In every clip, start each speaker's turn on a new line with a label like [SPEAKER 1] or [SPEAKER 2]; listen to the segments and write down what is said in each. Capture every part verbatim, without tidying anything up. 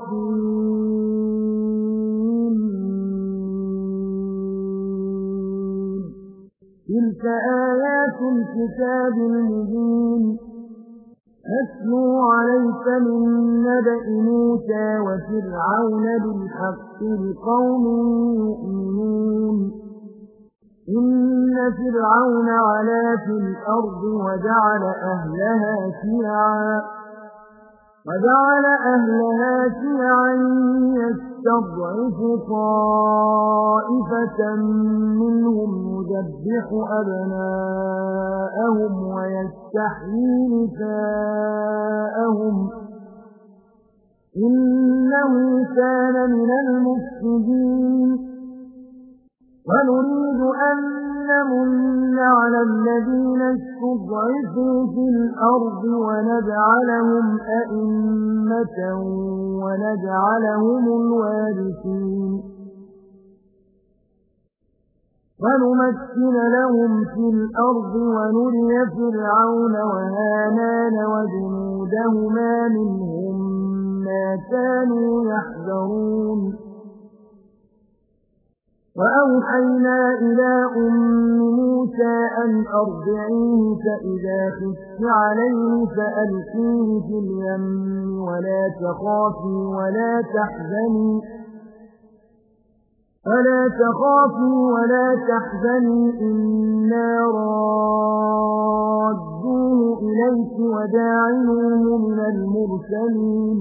[SPEAKER 1] تلك آيات الكتاب المبين نتلو عليك من نبأ موسى وفرعون بالحق لقوم يؤمنون إن فرعون علا في الأرض وجعل أهلها شيعا وجعل أهلها شيعا يستضعف طائفة منهم يذبح أبناءهم ويستحيي نساءهم إنه كان من المفسدين ونريد أن نمن على الذين استضعفوا في الأرض ونجعلهم أئمة ونجعلهم الوارثين ونمكن لهم في الأرض ونري فرعون وهامان وجنودهما منهم ما كانوا يحذرون وأوحينا إلى أم موسى أن أرضعيه فإذا خفت عليه فألقيه في اليم ولا تخافي ولا تحزني ولا تخافي ولا تحزني إنا رادوه إليك وجاعلوه من المرسلين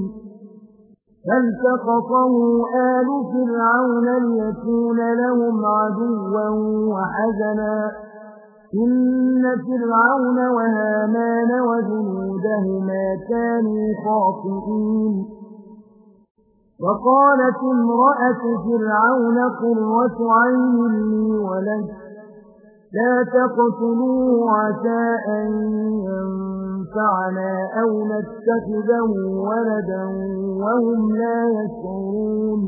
[SPEAKER 1] فالتقطه آل فرعون ليكون لهم عدوا وحزنا إن فرعون وهامان وجنودهما كانوا خاطئين وقالت امرأة فرعون قرة عين لي ولك لا تقتلوه عسى أن ينفعنا أو نتخذه ولدا وهم لا يشعرون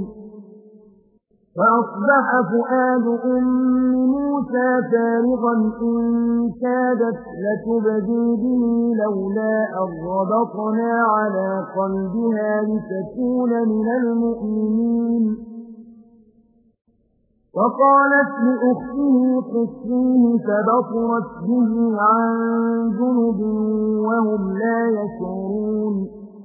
[SPEAKER 1] فأصبح فؤاد أم موسى فارغا إن كادت لتبدي به لولا أن ربطنا على قلبها لتكون من المؤمنين وقالت لأخته قصيه فبصرت به عن جنب وهم لا يشعرون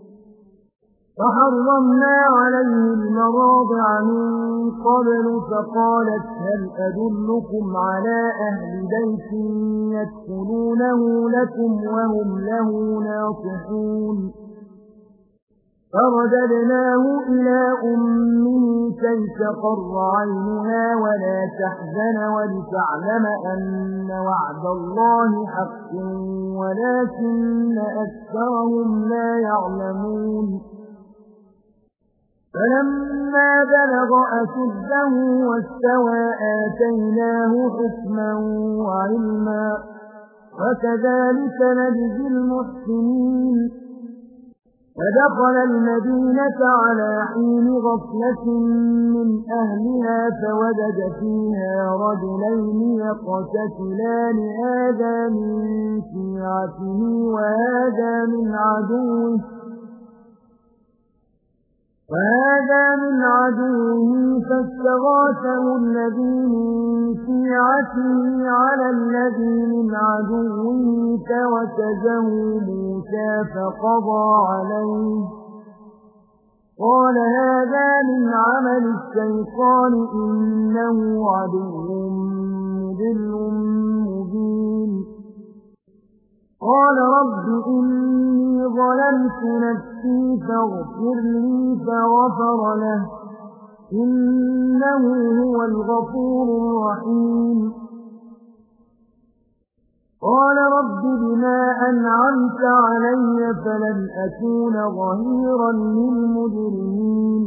[SPEAKER 1] فحرمنا عليه المراضع من قبل فقالت هل أدلكم على أهل بيت يدخلونه لكم وهم له ناصحون فرددناه إلى أمه كي تقر عينها ولا تحزن ولتعلم أن وعد الله حق ولكن أكثرهم لا يعلمون فلما بلغ أشده واستوى آتيناه حكما وعلما وكذلك نجزي المحسنين فدخل المدينة على حين غفلة من أهلها فوجد فيها رجلين يقتتلان هذا من شيعته وهذا من عدوه وهذا من عدوه فاستغاثه الذي من شيعته على الذي من عدوه فوكزه موسى فقضى عليه قال هذا من عمل الشيطان إنه عدو مضل مبين قال رب إني ظلمت نفسي فاغفر لي فغفر له إنه هو الغفور الرحيم قال رب بما أنعمت علي فلن أكون ظهيرا للمجرمين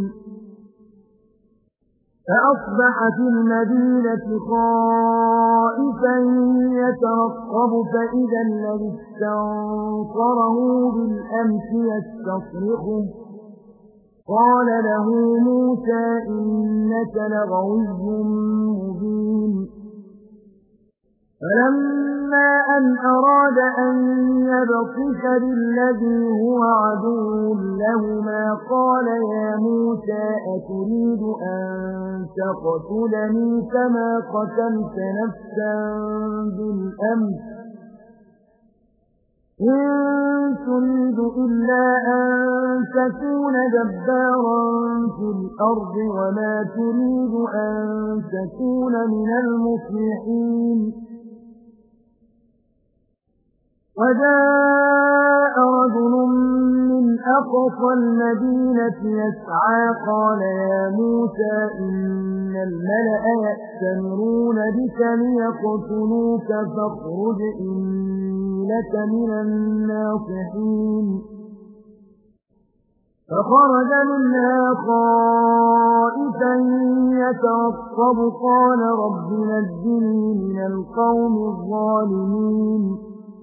[SPEAKER 1] فأصبح في المدينة خائفا يترقب فإذا الذي استنصره بالأمس يستصرخه قال له موسى إنك لغوي مبين فلما أن أراد أن يبطش بالذي هو عدو لهما قال يا موسى أتريد أن تقتلني كما قتلت نفسا بالأمس إن تريد إلا أن تكون جبارا في الأرض وما تريد أن تكون من المصلحين وجاء رجل من أقصى المدينة يسعى قال يا موسى إن الملأ يأتمرون بك ليقتلوك فاخرج إني لك من الناصحين فخرج منها خائفا يترقب قال رب نجني من القوم الظالمين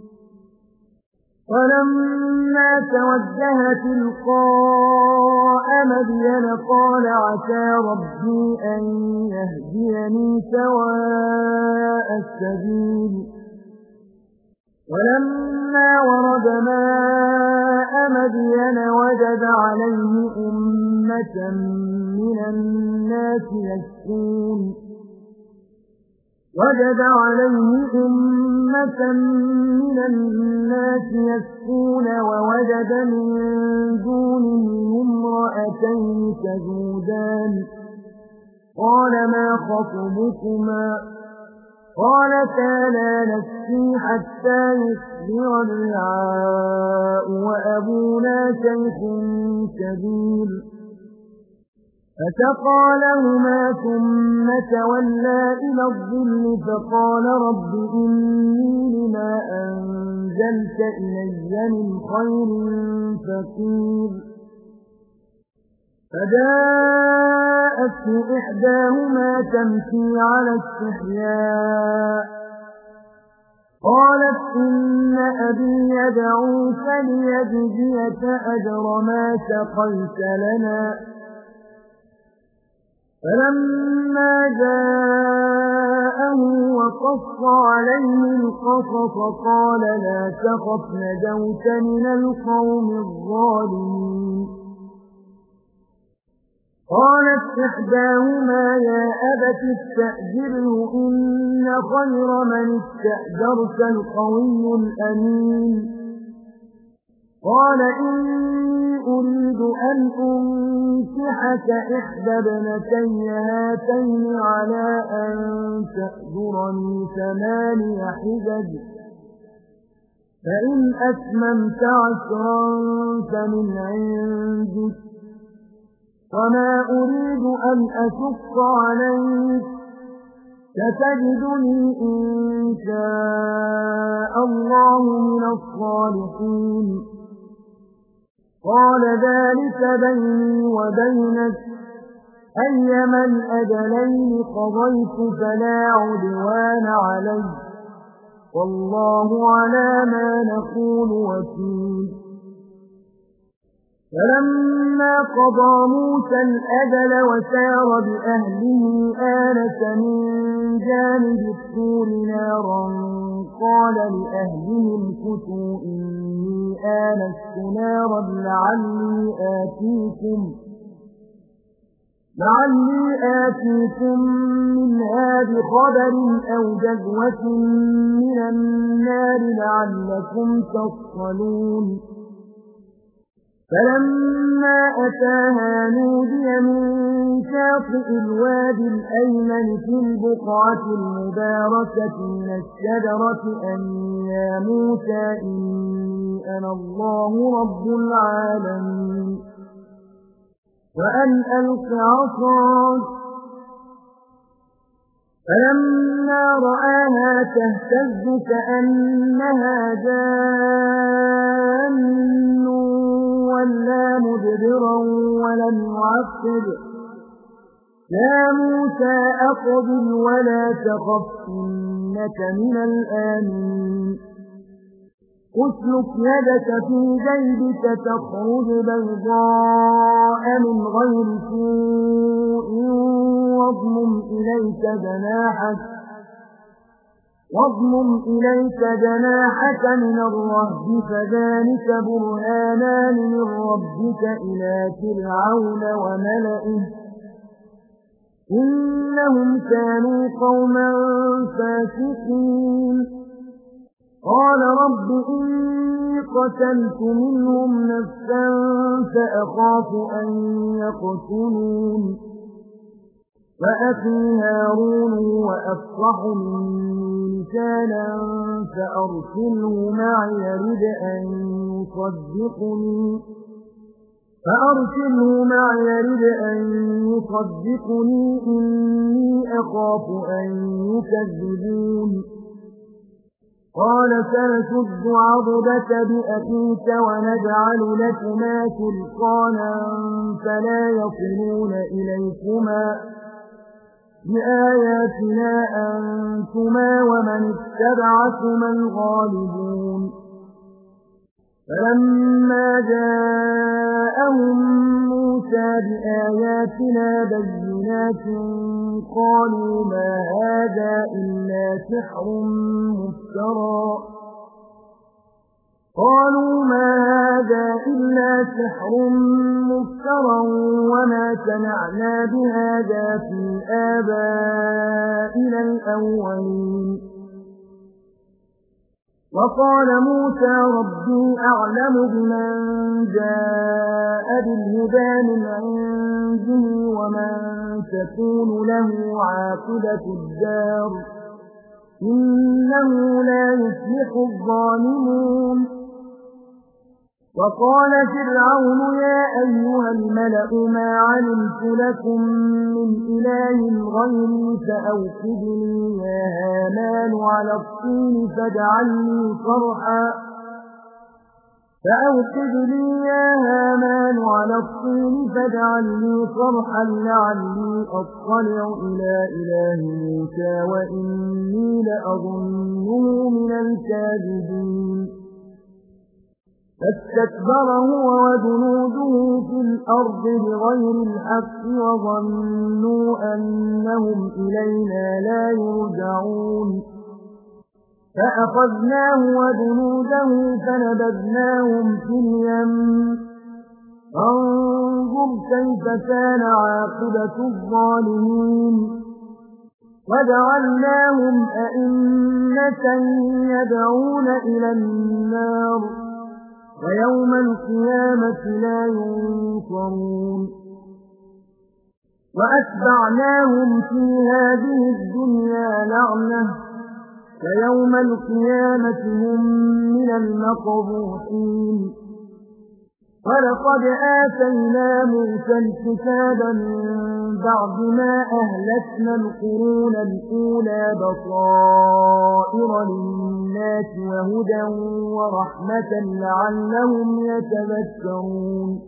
[SPEAKER 1] ولما توجه تلقاء مدين قال عسى ربي أن يهديني سواء السبيل ولما ورد ماء مدين وجد عليه أمة من الناس يسكون وجد عليه أمة من الناس يسكون ووجد من دونهم امرأتين تذودان قال ما خطبكما قالتا لا نسقي حتى يصدر الرعاء وأبونا شيخ كبير فسقى لهما ثم تولى إلى الظل فقال رب إني لما أنزلت إلي من خير فقير فجاءته إحداهما تمشي على استحياء قالت إن أبي يدعوك ليجزيك أجر ما سقيت لنا فلما جاءه وقص عليه القصص قال لا تخف نجوت من القوم الظالمين قالت إحداهما يا أبت استأجره إن خير من استأجرت القوي الأمين قال إني أريد أن أنكحك إحدى ابنتي هاتين على أن تأجرني ثماني حجج فإن أتممت عشرا فمن عندك وما أريد أن أشق عليك ستجدني إن شاء الله من الصالحين قال ذلك بيني وبينك أيما الأجلين قضيت فلا عدوان علي والله على ما نقول وكيل فلما قضى موسى الأجل وسار بأهله آنس من جانب الطور نارا قال لأهلهم كثوا إني آنست نارا لعلي آتيكم لعلي آتيكم منها بخبر أو جذوة من النار لعلكم تصطلون فلما أتاها نودي من شاطئ الوادي الأيمن في البقعة المباركة من الشجرة أن يا موسى إني أنا الله رب العالمين وأن ألق عصاك فلما رآها تهتز كأنها جان ولا مدبرا ولم يعقب يا موسى أقبل ولا تخف إنك من الآمنين اسلك يدك في جيبك تخرج بيضاء من غير سوء واضمم إليك جناحك واضمم إليك جناحك من الرهب فذلك برهانان من ربك إلى فرعون وملئه إنهم كانوا قوما فاسقين قال رب إني قتلت منهم نفسا فأخاف أن يقتلون فأخي هارون وأفصح مني لسانا فأرسله معي يرد أن يصدقني فأرسله معي يرد أن يصدقني إني أخاف أن يكذبون قال سنشد عضدك بأخيك ونجعل لكما سلطانا فلا يصلون إليكما بآياتنا أنتما ومن اتبعكما الغالبون فلما جاءهم موسى بآياتنا بينات قالوا ما هذا إلا سحر مفترى قالوا ما هذا إلا سحر مفترى وما سمعنا بهذا في آبائنا الأولين وقال موسى ربي أعلم بمن جاء بالهدى من عنده ومن تكون له عاقبة الدار إنه لا يفلح الظالمون وقال فرعون يا أيها الملأ ما علمت لكم من إله غيري فأوقد لي يا هامان على الطين فاجعل لي صرحا فأوقد لي يا هامان على الطين فاجعل لي صرحا لعلي أطلع إلى إله موسى وإني لأظنه من الكاذبين فاستكبر هو وجنوده في الأرض بغير الحق وظنوا أنهم إلينا لا يرجعون فأخذناه وجنوده فنبذناهم في اليم فانظر كيف كان عاقبة الظالمين وجعلناهم أئمة يدعون إلى النار ويوم القيامة لا ينصرون وأتبعناهم في هذه الدنيا لعنة فيوم القيامة هم من المقبوحين ولقد آتينا موسى الكتاب من بعد ما أهلكنا القرون الأولى بصائر للناس وهدى ورحمة لعلهم يتذكرون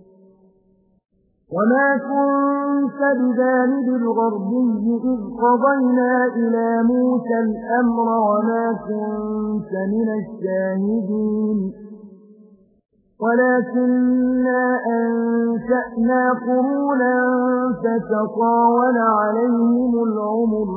[SPEAKER 1] وما كنت بجانب الغربي إذ قضينا إلى موسى الأمر وما كنت من الشاهدين ولكننا أنشأنا قرونا فتطاول عليهم العمر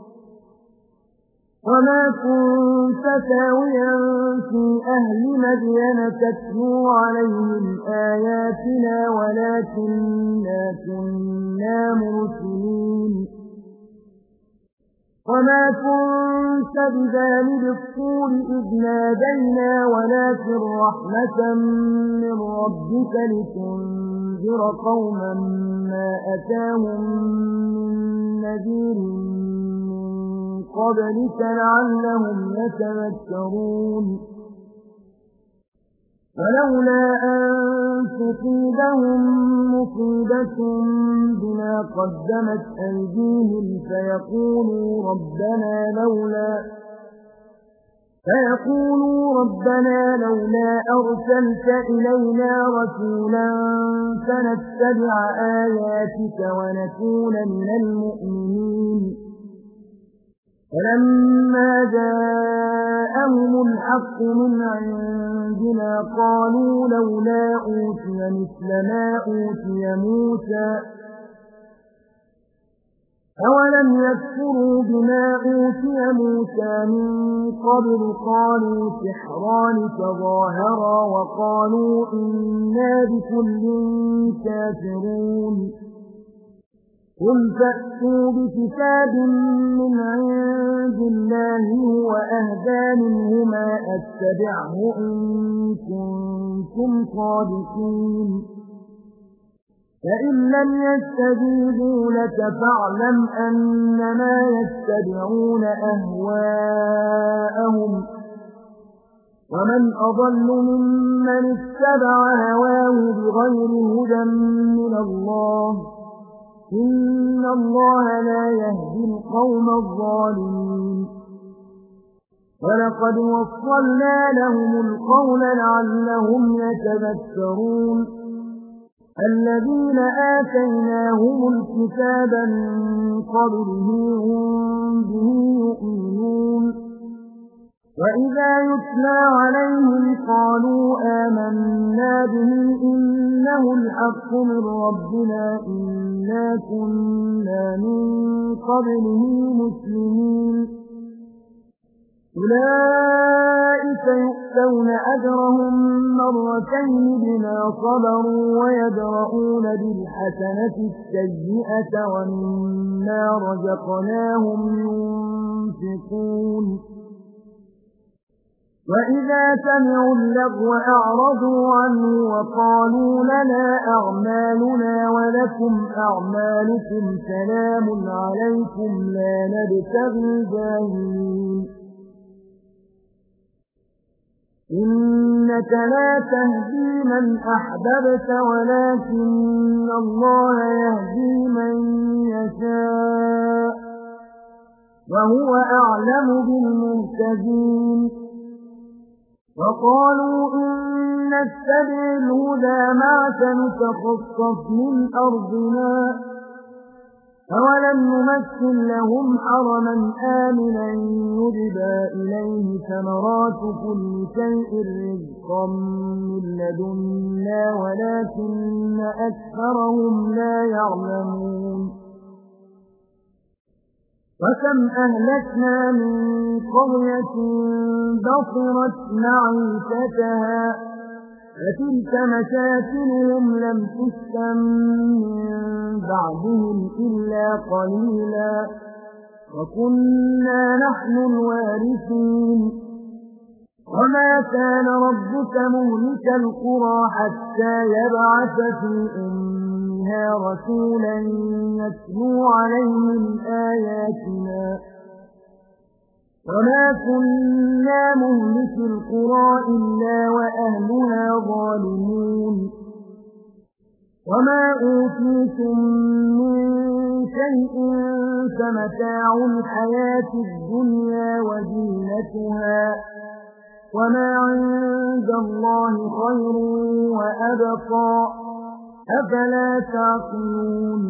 [SPEAKER 1] وما كنت ساويا في أهل مدين تتلو عليهم آياتنا ولكننا كنا مرسلين وما كنت بجانب الطور إذ نادينا ولكن رحمة من ربك لتنذر قوما ما أتاهم من نذير من قبلك لعلهم يتذكرون ولولا أن تصيبهم مصيبة بما قدمت أيديهم فيقولوا ربنا لولا فيقولوا ربنا لولا أرسلت إلينا رسولا فنتبع آياتك ونكون من المؤمنين فلما جاءهم الحق من عندنا قالوا لولا أوتي مثل ما أوتي موسى أَوَلَمْ يَكْفُرُوا بِمَا أُوتِيَ مُوسَى مِن قَبْلُ قَالُوا سِحْرَانِ تَظَاهَرَا وَقَالُوا إِنَّا بِكُلٍّ كَافِرُونَ قُلْ فَأْتُوا بِكِتَابٍ مِّنْ عِندِ اللَّهِ هُوَ أَهْدَىٰ مِنْهُمَا أَتَّبِعْهُ إِن كُنتُمْ صَادِقِينَ فَإِن لَّمْ يَسْتَجِيبُوا لَكَ فَاعْلَمْ أَنَّمَا يَتَّبِعُونَ أَهْوَاءَهُمْ ۚ وَمَنْ أَضَلُّ مِمَّنِ اتَّبَعَ هَوَاهُ بِغَيْرِ هُدًى مِّنَ اللَّهِ ۚ إِنَّ اللَّهَ لَا يَهْدِي الْقَوْمَ الظَّالِمِينَ وَلَقَدْ وَصَّلْنَا لَهُمُ الْقَوْلَ لَعَلَّهُمْ يَتَذَكَّرُونَ الَّذِينَ آتَيْنَاهُمُ الْكِتَابَ مِن قَبْلِهِ هُم بِهِ يُؤْمِنُونَ وَإِذَا يُتْلَىٰ عَلَيْهِمْ قَالُوا آمَنَّا بِهِ إِنَّهُ الْحَقُّ مِن رَّبِّنَا إِنَّا كُنَّا مِن قَبْلِهِ مُسْلِمِينَ أُولَٰئِكَ يُؤْتَوْنَ أَجْرَهُم مَّرَّتَيْنِ بِمَا صَبَرُوا وَيَدْرَءُونَ بِالْحَسَنَةِ السَّيِّئَةَ وَمِمَّا رَزَقْنَاهُمْ يُنفِقُونَ وَإِذَا سَمِعُوا اللَّغْوَ أَعْرَضُوا عَنْهُ وَقَالُوا لَنَا أَعْمَالُنَا وَلَكُمْ أَعْمَالُكُمْ سَلَامٌ عَلَيْكُمْ لَا نَبْتَغِي الْجَاهِلِينَ إِنَّكَ لَا تَهْدِي مَنْ أَحْبَبْتَ وَلَكِنَّ اللَّهَ يَهْدِي مَن يَشَاءُ وَهُوَ أَعْلَمُ بِالْمُهْتَدِينَ وَقَالُوا إِن نَّتَّبِعِ الْهُدَىٰ مَعَكَ نُتَخَطَّفْ مِنْ أَرْضِنَا أَوَلَمْ نُمَكِّن لَّهُمْ حَرَمًا آمِنًا يُجْبَىٰ إِلَيْهِ ثَمَرَاتُ كُلِّ شَيْءٍ رِّزْقًا مِّن لَّدُنَّا وَلَٰكِنَّ أَكْثَرَهُمْ لَا يَعْلَمُونَ وَكَمْ أَهْلَكْنَا مِن قَرْيَةٍ بَطِرَتْ مَعِيشَتَهَا فَتِلْكَ مَسَاكِنُهُمْ لَمْ تُسْكَن مِّن بَعْدِهِمْ إِلَّا قَلِيلًا وَكُنَّا نَحْنُ الْوَارِثِينَ وَمَا كَانَ رَبُّكَ مُهْلِكَ الْقُرَىٰ حَتَّىٰ يَبْعَثَ فِي أُمِّهَا رَسُولًا يَتْلُو عَلَيْهِمْ آيَاتِنَا وَمَا كُنَّا مُهْلِكِي الْقُرَىٰ إِلَّا وَأَهْلُهَا ظَالِمُونَ وَمَا أُوتِيتُم مِّن شَيْءٍ فَمَتَاعُ الْحَيَاةِ الدُّنْيَا وَزِينَتُهَا ۚ وَمَا عِندَ اللَّهِ خَيْرٌ وَأَبْقَىٰ ۚ أَفَلَا تَعْقِلُونَ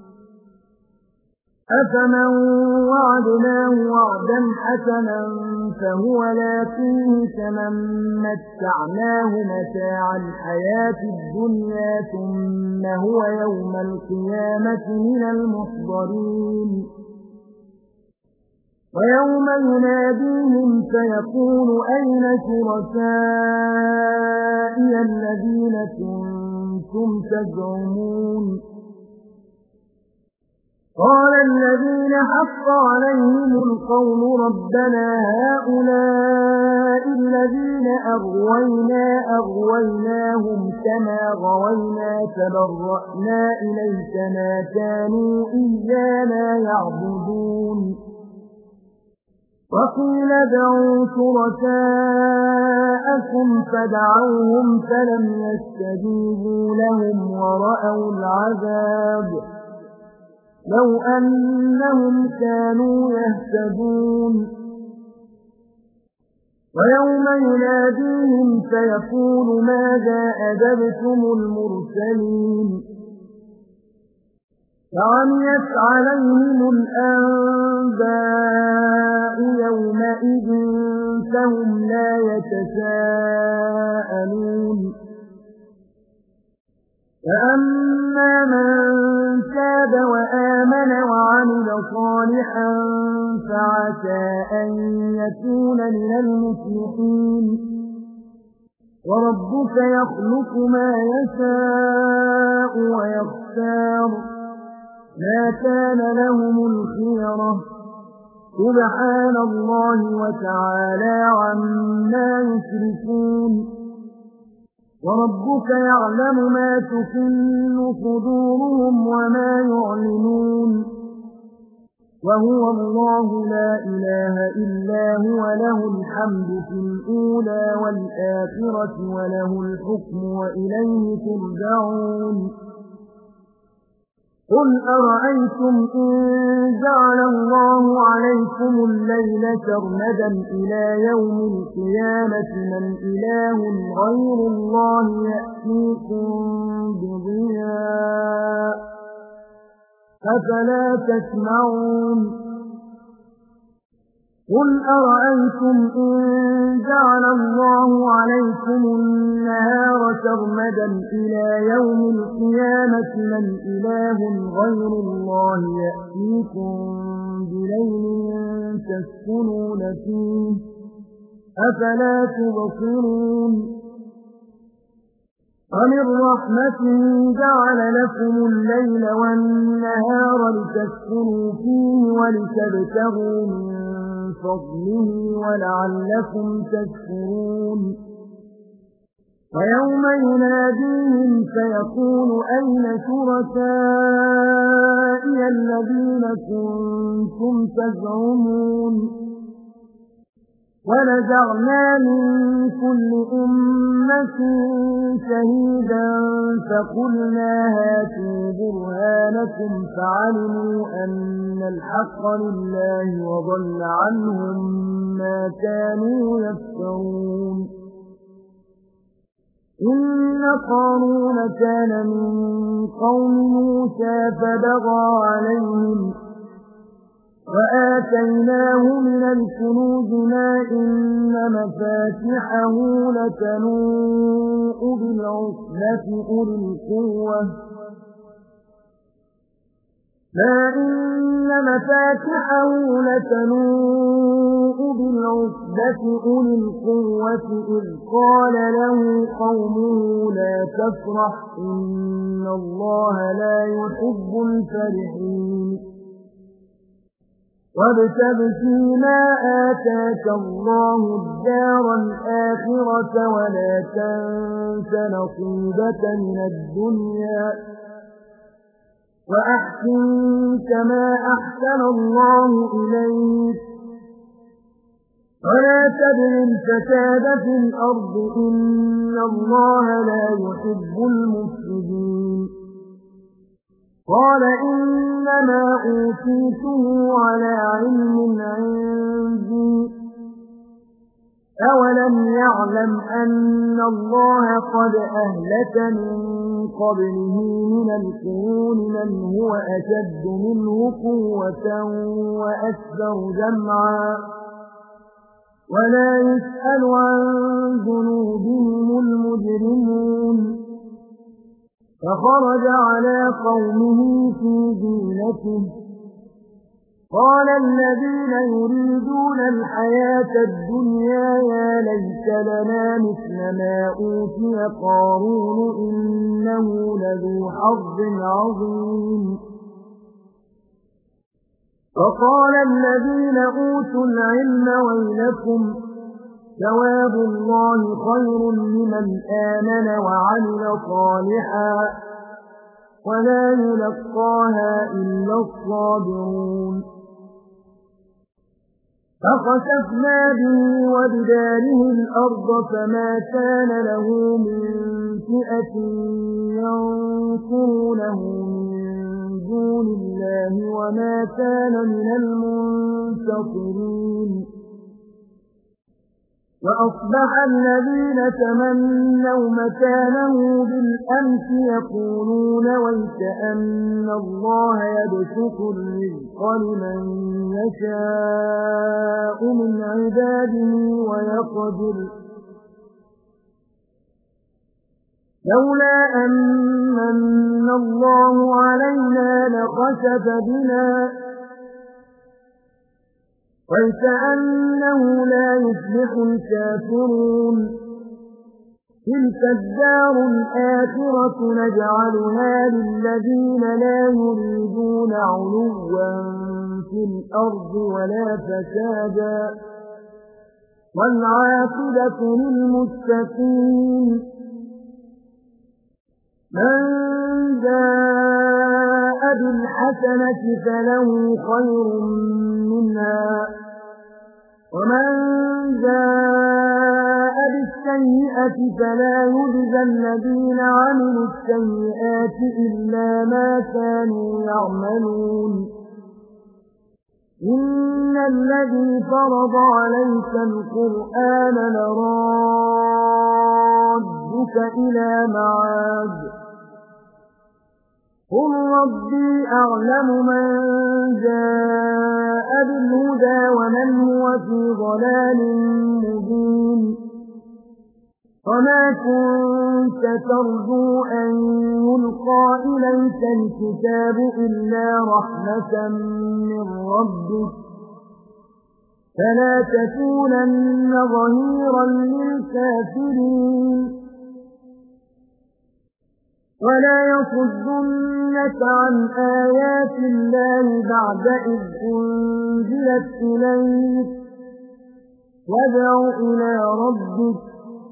[SPEAKER 1] أَفَمَن وَعَدْنَاهُ وَعْدًا حَسَنًا فَهُوَ لَاقِيهِ كَمَن مَّتَّعْنَاهُ مَتَاعَ الْحَيَاةِ الدُّنْيَا ثُمَّ هُوَ يَوْمَ الْقِيَامَةِ مِنَ الْمُحْضَرِينَ وَيَوْمَ يُنَادِيهِمْ فَيَقُولُ أَيْنَ شُرَكَائِيَ الَّذِينَ كُنتُمْ تَزْعُمُونَ قَالَ الَّذِينَ حَقَّ عَلَيْهِمُ الْقَوْلُ رَبَّنَا هَٰؤُلَاءِ الَّذِينَ أَغْوَيْنَا أَغْوَيْنَاهُمْ كَمَا غَوَيْنَا تَبَرَّأْنَا إِلَيْكَ مَا كَانُوا إِيَّانَا يَعْبُدُونَ وَقِيلَ ادْعُوا شُرَكَاءَكُمْ فَدَعَوْهُمْ فَلَمْ يَسْتَجِيبُوا لَهُمْ وَرَأَوُا الْعَذَابَ لَوْ أَنَّهُمْ كَانُوا يَهْتَدُونَ وَيَوْمَ يُنَادِيهِمْ فَيَقُولُ مَاذَا أَجَبْتُمُ الْمُرْسَلِينَ فَعَمِيَتْ عَلَيْهِمُ الْأَنبَاءُ يَوْمَئِذٍ فَهُمْ لَا يَتَسَاءَلُونَ فَأَمَّا مَن تَابَ وَآمَنَ آمن وعمل صالحا فعسى أن يكون من المفلحين وربك يخلق ما يشاء ويختار ما كان لهم الخيرة سبحان الله وتعالى عما يشركون وربك يعلم ما تكن صدورهم وما يعلنون وهو الله لا إله إلا هو له الحمد في الأولى والآخرة وله الحكم وإليه ترجعون قل أرأيتم إن جعل الله عليكم الليل سرمدا إلى يوم القيامة من إله غير الله يأتيكم بضياء أفلا تسمعون قل أرأيتم إن جعل الله عليكم النهار سرمدا إلى يوم القيامة من إله غير الله يأتيكم بليل تسكنون فيه أفلا تبصرون ومن رحمته جعل لكم الليل والنهار لتسكنوا فيه ولتبتغوا من فضله ولعلكم تشكرون ويوم يناديهم فيقول أين شركائي الذين كنتم تزعمون ونزعنا من كل أمة شهيدا فقلنا هاتوا برهانكم فعلموا أن الحق لله وضل عنهم ما كانوا يفترون إن قارون كان من قوم موسى فبغى عليهم وآتيناه من الكنوز ما إن مفاتحه لتنوء بالعصبة أولي القوة ما إن مفاتحه لتنوء بالعصبة أولي القوة إذ قال له قومه لا تفرح إن الله لا يحب الفرحين وابتغ فيما آتاك الله الدار الآخرة ولا تنس نصيبك من الدنيا وأحسن كما أحسن الله إليك ولا تبغ الفساد في الأرض إن الله لا يحب المفسدين قال إنما أوتيته على علم عندي أولم يعلم أن الله قد أهلك من قبله من القرون من هو أشد منه قوة وأكثر جمعا ولا يسأل عن ذنوبهم المجرمون فخرج على قومه في زينته قال الذين يريدون الحياة الدنيا يا ليت لنا مثل ما أوتي قارون إنه لذو حظ عظيم وقال الذين أوتوا العلم ويلكم ثواب الله خير لمن آمن وعمل صالحا ولا يلقاها إلا الصابرون فخسفنا به وبداره الأرض فما كان له من فئة ينصرونه من دون الله وما كان من المنتصرين وأصبح الذين تمنوا مكانه بالأمس يقولون ويكأن الله يبسط الرزق لمن يشاء من عباده ويقدر لولا أن الله علينا لخسف بنا وكأنه لا يفلح الكافرون تلك الدار الآخرة نجعلها للذين لا يريدون علوا في الأرض ولا فسادا والعاقبة للمتقين من جاء بالحسنة فله خير منها ومن جاء بالسيئة فلا يجزى الذين عملوا السيئات إلا ما كانوا يعملون إن الذي فرض عليك القرآن لرادك إلى معاد قل ربي أعلم من جاء بالهدى ومن هو في ضلال مبين وما كنت ترجو أن يلقى إليك الكتاب إلا رحمة من ربك فلا تكونن ظهيرا للكافرين ولا يصدنك عن آيات الله بعد إذ أنزلت إليك وادع إلى ربك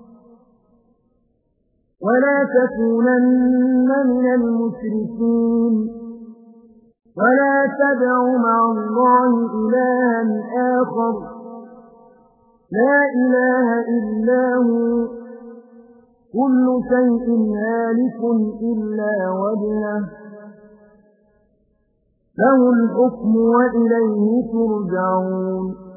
[SPEAKER 1] ولا تكونن من المشركين ولا تدع مع الله إلها آخر لا إله إلا هو كل شيء هالك إلا وجهه له الحكم وإليه ترجعون